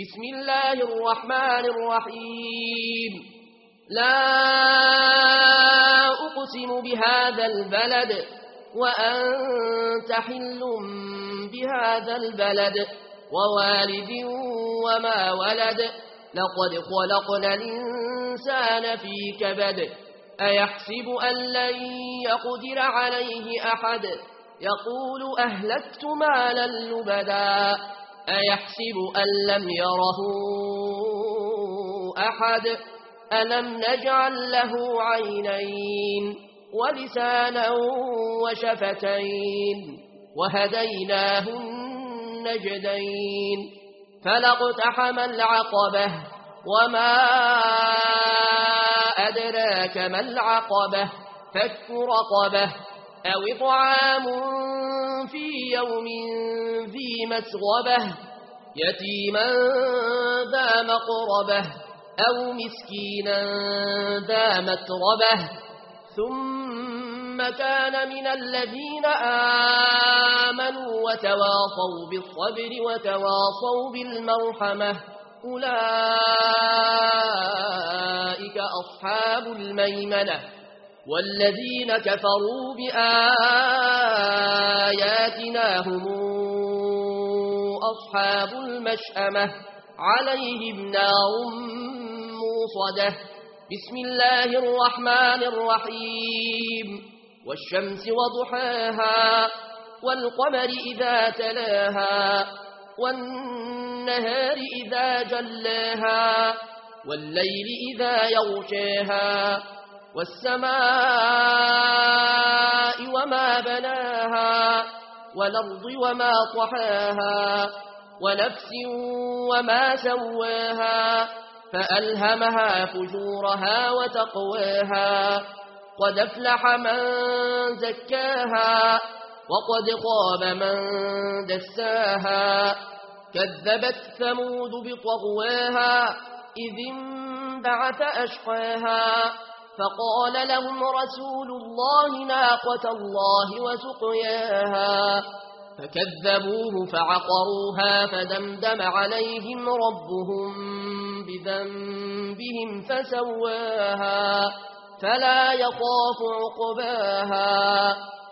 بسم الله الرحمن الرحيم لا أقسم بهذا البلد وأنت حل بهذا البلد ووالد وما ولد لقد خلقنا الإنسان في كبد أيحسب أن لن يقدر عليه أحد يقول أهلكت مالا لبدا أيحسب أن لم يره أحد ألم نجعل له عينين ولسانا وشفتين وهديناه النجدين فلاقتحم العقبة وما أدراك ما العقبة فك رقبة أو إطعام في يوم ذي مسغبة يتيما ذا مقربة أو مسكينا ذا متربة ثم كان من الذين آمنوا وتواصوا بالصبر وتواصوا بالمرحمة أولئك أصحاب الميمنة والذين كفروا بآياتنا هم أصحاب المشأمة عليهم نار موصدة بسم الله الرحمن الرحيم والشمس وضحاها والقمر إذا تلاها والنهار إذا جلاها والليل إذا يغشاها والسماء وما بناها والأرض وما طحاها ونفس وما سواها فألهمها فجورها وتقواها قد أفلح من زكاها وقد خاب من دساها كذبت ثمود بطغواها إذ انبعث أشقاها فقال لهم رسول الله ناقة الله وسقياها فكذبوه فعقروها فدمدم عليهم ربهم بذنبهم فسواها فلا يخاف عقباها